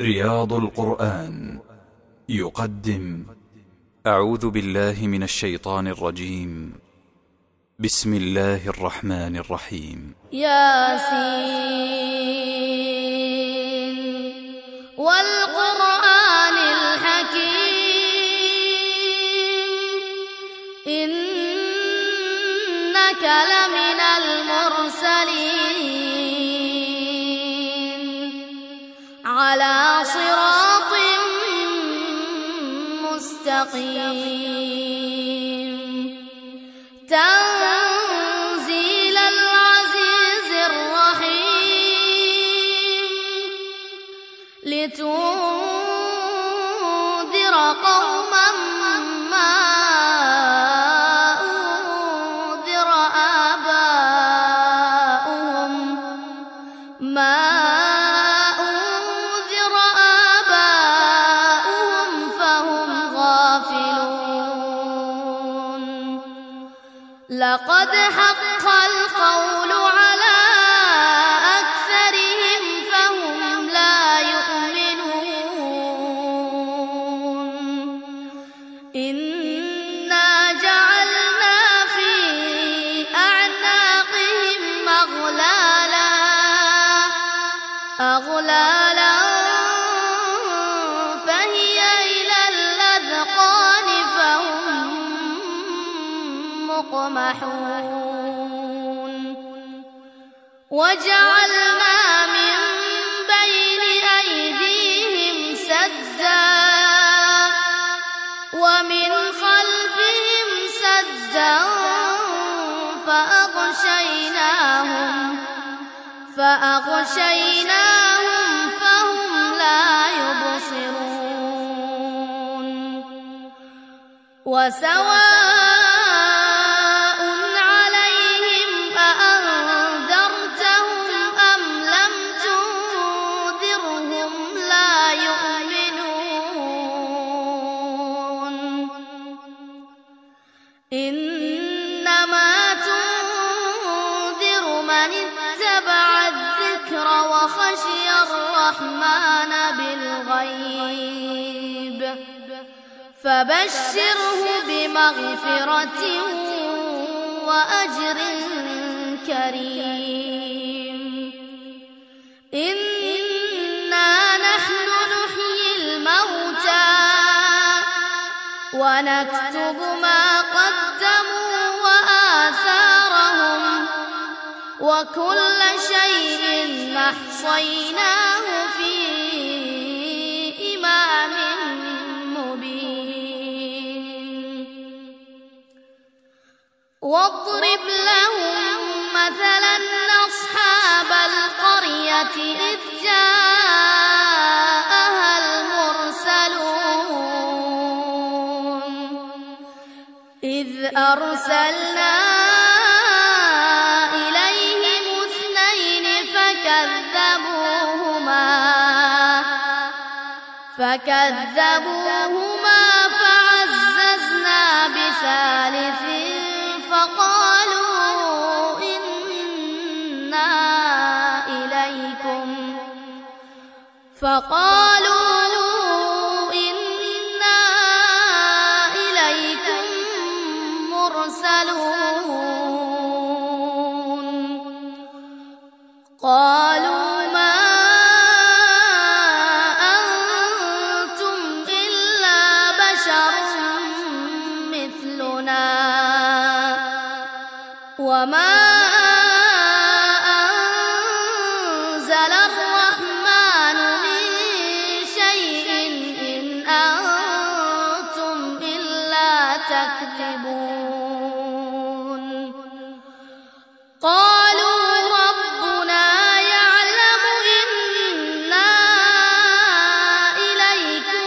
رياض القرآن يقدم أعوذ بالله من الشيطان الرجيم. بسم الله الرحمن الرحيم. ياسين والقرآن الحكيم إنك لمن المرسلين على صراط مستقيم تنزيل العزيز الرحيم لتنذر قوما ما أنذر آباؤهم فهم غافلون. لقد حق القول على أكثرهم فهم لا يؤمنون. إنا جعلنا في أعناقهم أغلالا فهي إلى الأذقان فهم مقمحون. وجعلنا من بين أيديهم سدا ومن خلفهم سدا فأغشيناهم فهم لا يبصرون. وسواء عليهم أأنذرتهم أم لم تنذرهم لا يؤمنون. إنما تنذر من اتبع الذكر وخشي الرحمن بالغيب فبشره بمغفرة وأجر كريم. إنا نحن نحيي الموتى ونكتب ما قدموا وآثارهم وكل شيء أحصيناه في إمام مبين. واضرب لهم مثلا أصحاب القرية إذ جاءها المرسلون إذ أرسلنا إليهم اثنين فكذبوهما فعززنا بثالث فقالوا إنا إليكم مرسلون. قالوا ما أنتم إلا بشر مثلنا وما أنزل الرحمن من شيء إن أنتم إلا تكذبون. قالوا ربنا يعلم إنا إليكم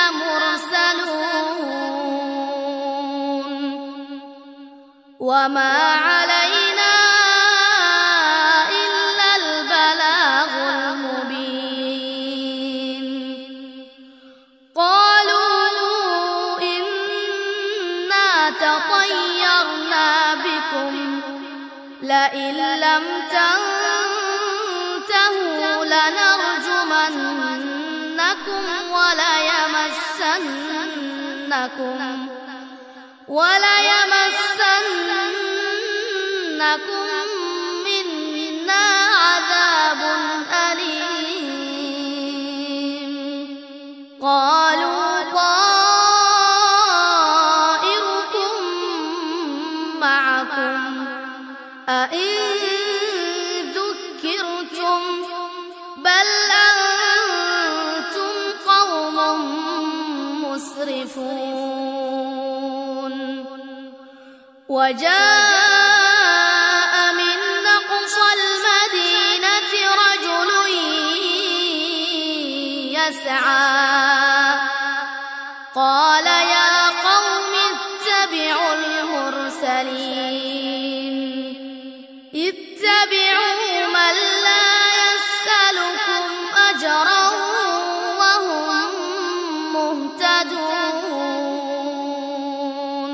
لمرسلون وما علينا إلا البلاغ المبين. قالوا إنا تطيرنا بكم لئن لم تنتهوا لنرجمن وليمسنكم منا عذاب أليم. قالوا طائركم معكم أئن ذكرتم بل أنتم قوم مسرفون. وجاء من أقصى المدينة رجل يسعى قال يا قوم اتبعوا المرسلين اتبعوا من لا يسألكم أجرا وهم مهتدون.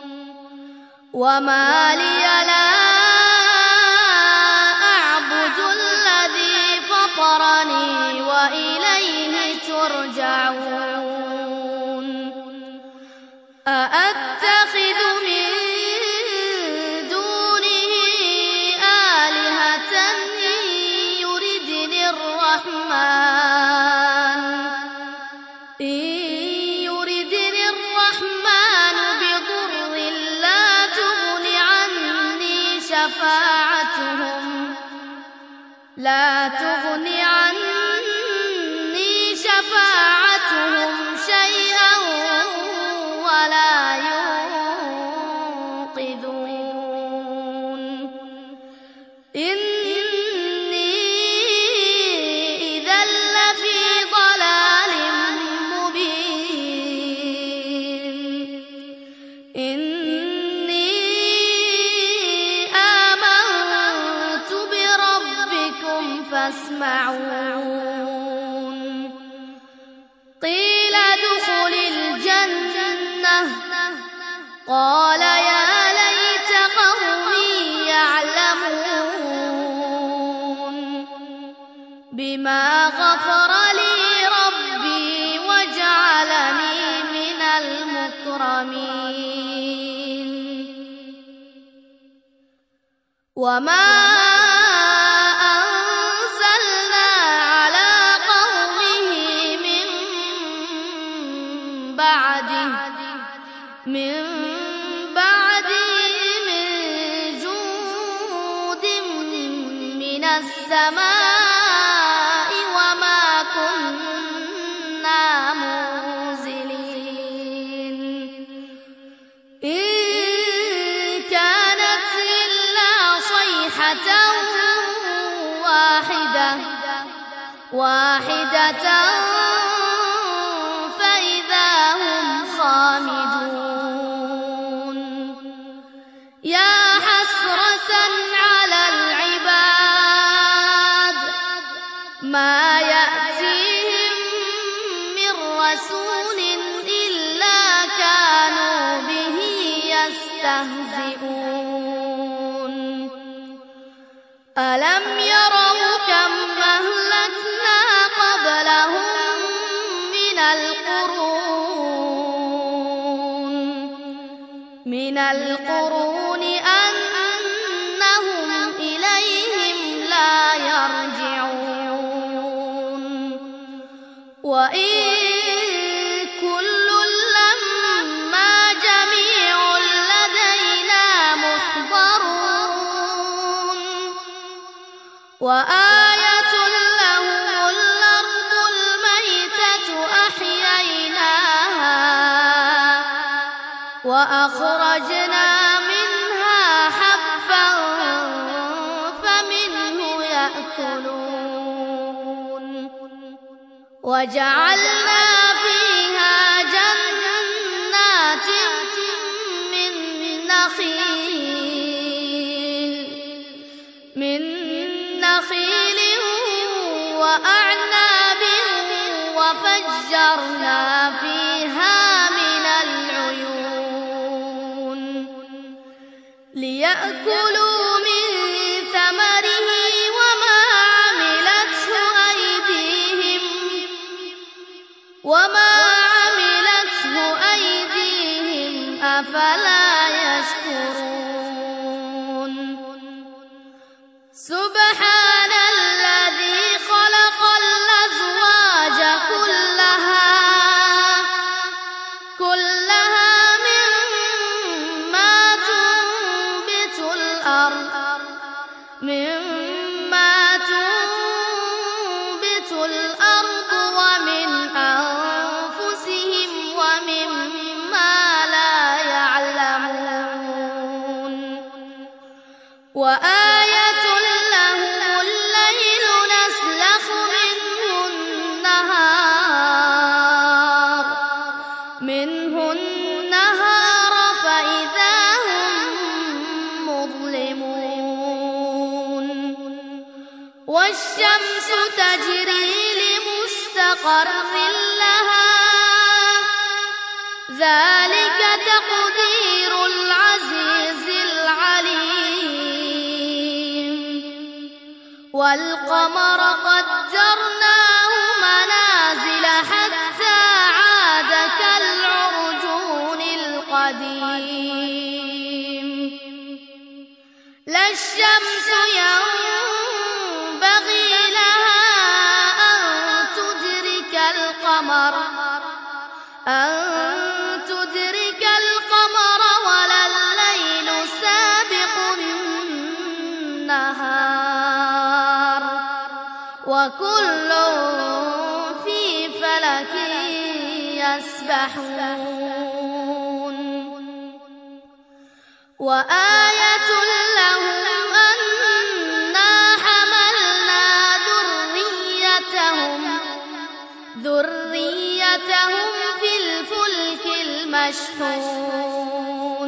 وما لي لا أعبد الذي فطرني وإليه ترجعون. أأتخذ من دونه آلهة يردني الرحمن بضر لا تغن عني شفاعتهم شيئا ولا ينقذون. إني إذا لفي ضلال مبين. إني آمنت بربكم فاسمعون. قيل ادخل الجنة قال يا ليت قومي يعلمون بما غفر لي ربي وجعلني من المكرمين. وما أنزلنا على قومه من بعده من جود من السماء وما كنا منزلين. إن كانت إلا صيحة واحدة فإذا هم خامدون. يا حسرة على العباد ما يأتيهم من رسول إلا كانوا به يستهزئون. ألم يروا كم أهلكنا قبلهم من القرون أنهم إليهم لا يرجعون. وإن كل لما جميع لدينا محضرون. وآية لهم الأرض الميتة أحييناها وأخرجنا منها حبا فمنه يأكلون. وجعلنا فيها جنات من نخيل وأعناب وفجرنا فيها من العيون ليأكلوا من ثمره وما عملته أيديهم وما عملته أيديهم أفلا يشكرون سبحان الذي خلق الأزواج كلها مما تنبت الأرض ومن أنفسهم ومما لا يعلمون وآية لهم الليل نسلخ منه النهار فإذا هم مظلمون والشمس تجري لمستقر لها ذلك تقدير العزيز العليم والقمر قدرناه منازل حتى عاد كالعرجون القديم لا الشمس ينبغي لها أن تدرك القمر ولا الليل سابق النهار وكل في فلك يسبحون وآية لهم أنا حملنا ذريتهم في الفلك المشحون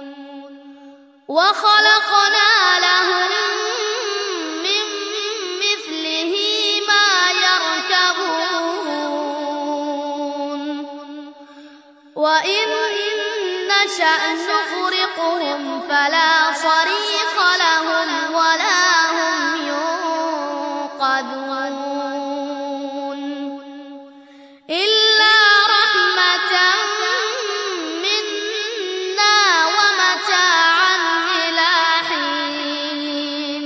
وخلقنا لهم من مثله ما يركبون وإن نشأ نغرقهم فلا صريخ لهم ولا هم ينقذون إلا رحمة منا ومتاعا إلى حين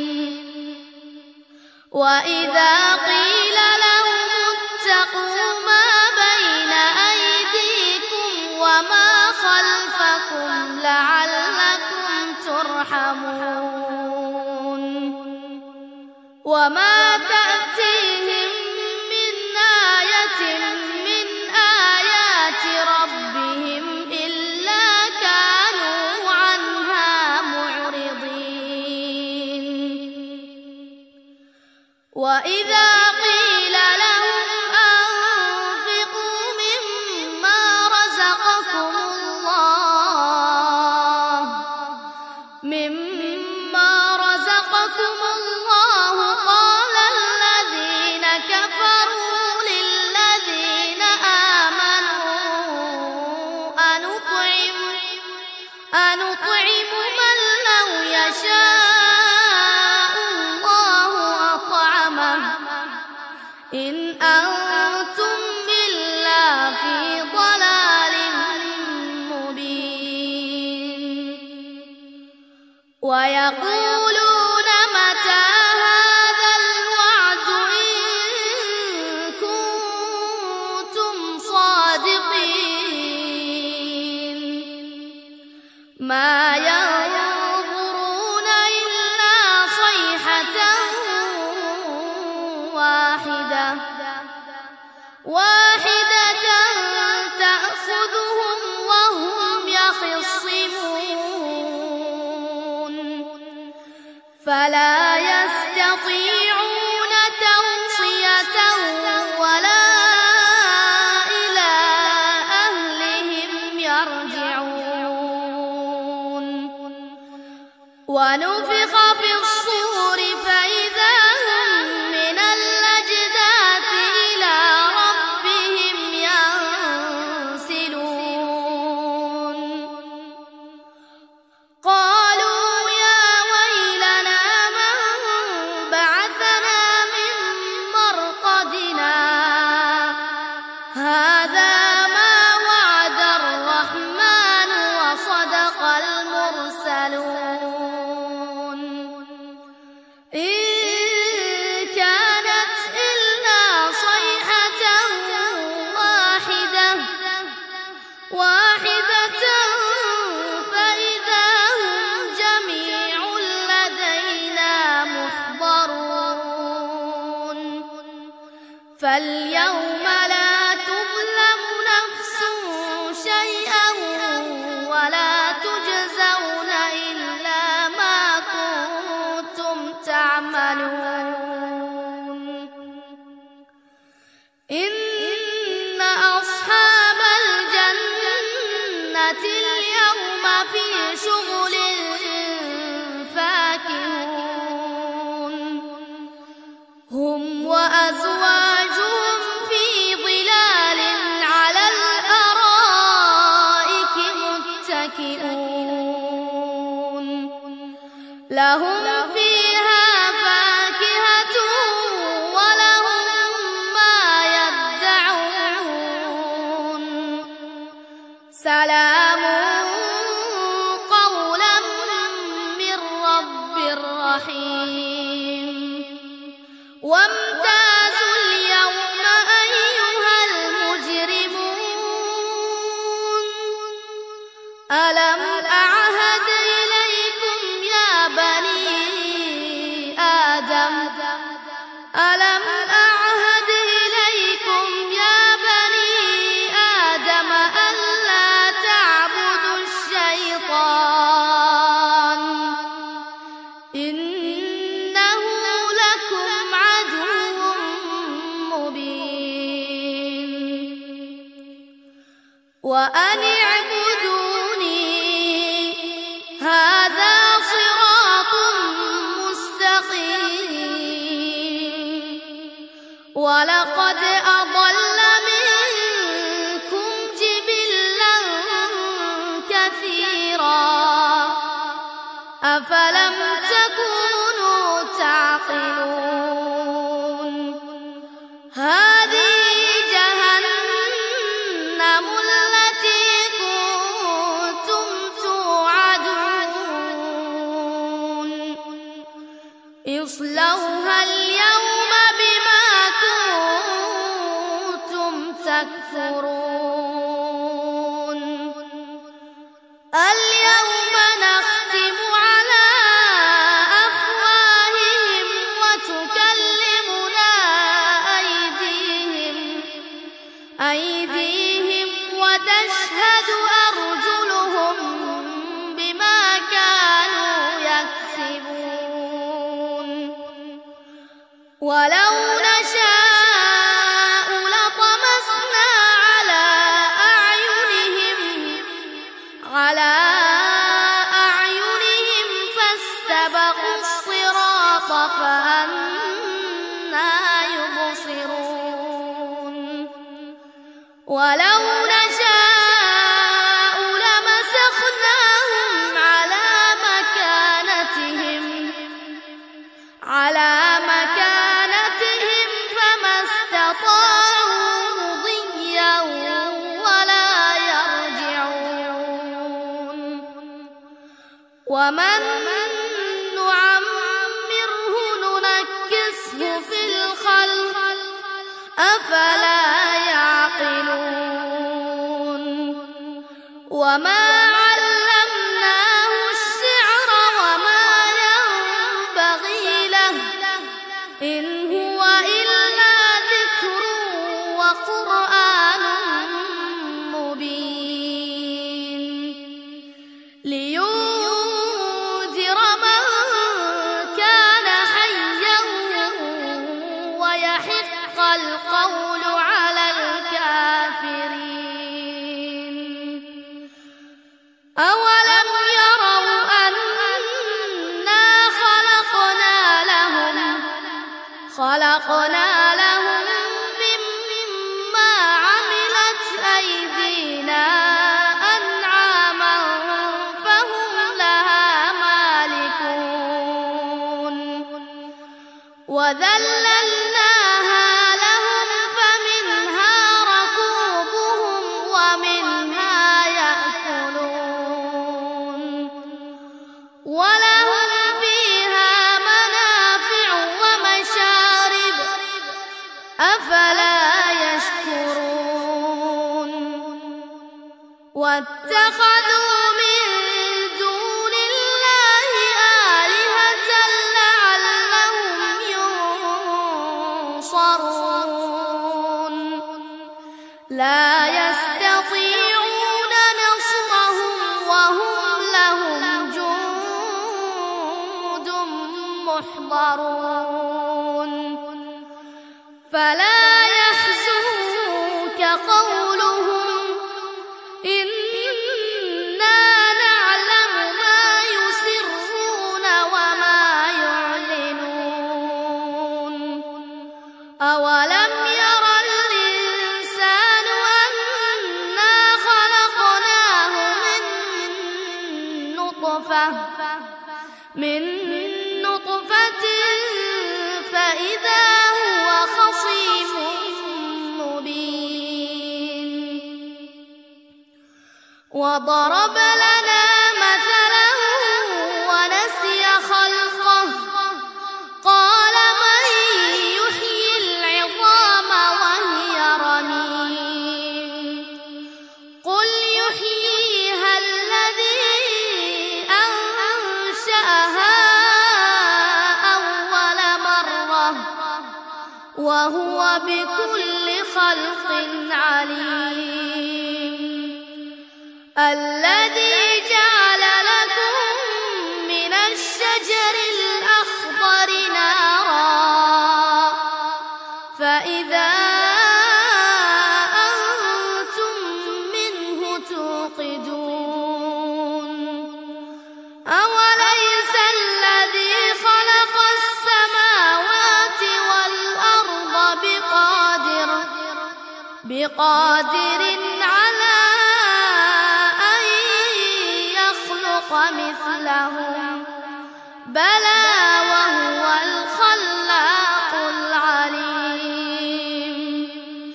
وإذا قيل لهم اتقوا ما بين أيديكم وما خلفكم لعلكم ترحمون وما تأتيهم من آية من آيات ربهم إلا كانوا عنها معرضين وإذا قيل لهم أنفقوا مما رزقكم الله قال الذين كفروا للذين آمنوا أنطعم من لو يشاء الله أطعمه إن أنتم إلا في ضلال مبين ويقولون متى هذا الوعد إن كنتم صادقين ما ينظرون إلا صيحة واحدة تأخذهم وهم يخصمون فلا يستطيعون توصية ولا إلى أهلهم يرجعون ونفخ في الصور فإذا هم من الأجداث إلى ربهم فاليوم لا تظلم نفس شيئا ولا تجزون إلا ما كنتم تعملون إن أصحاب الجنة اليوم في شغل فاكهون هم وأزواجهم في ظلال على الأرائك متكئون لهم فيها فاكهة ولهم ما يدعون سلام قولا من رب رحيم وامتازوا اليوم أيها المجرمون ألم أعهد إليكم يا بني آدم ألم أعهد إليكم يا بني آدم ألا تعبدوا الشيطان إنه لكم عدو مبين وأن اعبدوني هذا صراط مستقيم ولقد أضل منكم جبلا كثيرا أفلم تكونوا تعقلون هذه جهنم التي كنتم توعدون اصلوها اليوم بما كنتم تكفرون اليوم نختم على أفواههم وتكلمنا أيديهم وتشهد أرجلهم بما كانوا يكسبون ولو نشاء لطمسنا على أعينهم فاستبقوا الصراط فأنى يبصرون ولو نشاء لمسخناهم على مكانتهم فما استطاعوا مضيا ولا يرجعون ومن نعمره ننكسه في الخلق أفلا يعقلون وما علمناه الشعر وما ينبغي له إن هو إلا ذكر وقرآن مبين لينذر من كان حيا ويحق القول على الكافرين أولم يروا أنا خلقنا لهم مما عملت أيدينا أنعاما فهم لها مالكون وذللناها لهم فمنها ركوبهم ومنها يأكلون ولهم فيها منافع ومشارب أفلا يشكرون واتخذوا من دون الله آلهة لعلهم ينصرون لا يستطيعون نصرهم وهم لهم جند محضرون فلا يحزنك قولهم إنا نعلم ما يسرون وما يعلنون أولم ير الإنسان أنا خلقناه من نطفة فإذا هو خصيم مبين وضرب لنا مثلا ونسي خلقه قال من يحيي العظام وهي رميم قل يحييها الذي أنشأها أول مرة وهو بكل خلق عليم الذي جعل لكم من الشجر الأخضر نارا فإذا أنتم منه توقدون أوليس الذي خلق السماوات والأرض بقادر على أن يخلق مثلهم بلى وهو الخلاق العليم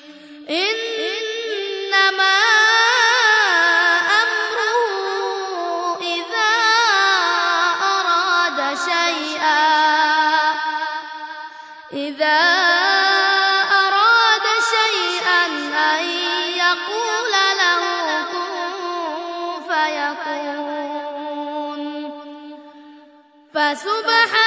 إنما أمره إذا أراد شيئا أن يقول له كن فيكون فسبحان